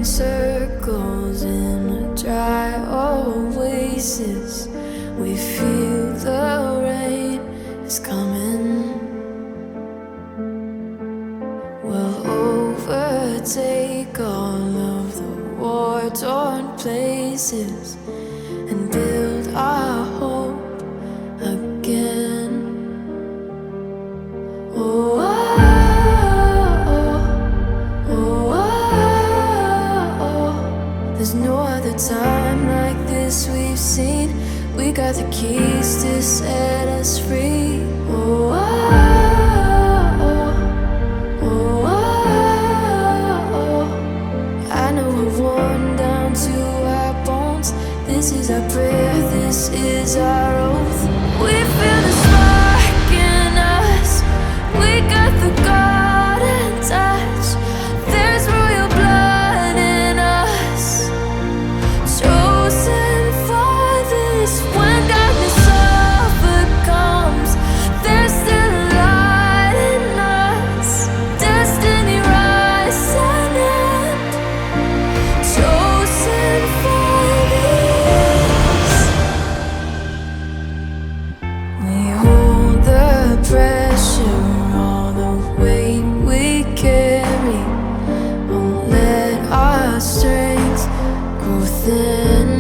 circles in a dry oasis. We feel the rain is coming. We'll overtake all of the war-torn places and build our hope again. Oh, there's no other time like this we've seen. We got the keys to set us free. Oh, I know we're worn down to our bones. This is our prayer, this is our oath. We feel the spark in us. We got the golden touch. There's royal blood in us, chosen for this. When darkness overcomes, there's still a light in us. Destiny rising and chosen for this. We hold the pressure, all the weight we carry. Won't let our strength grow thin.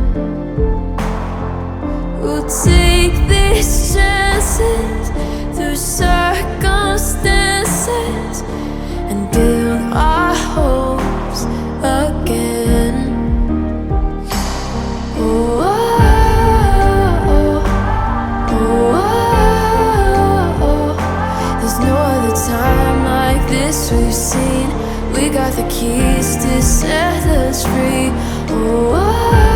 We'll take these chances through circumstances and build our hopes again. Oh, there's no other time like this we've seen. We got the keys to set us free. Oh,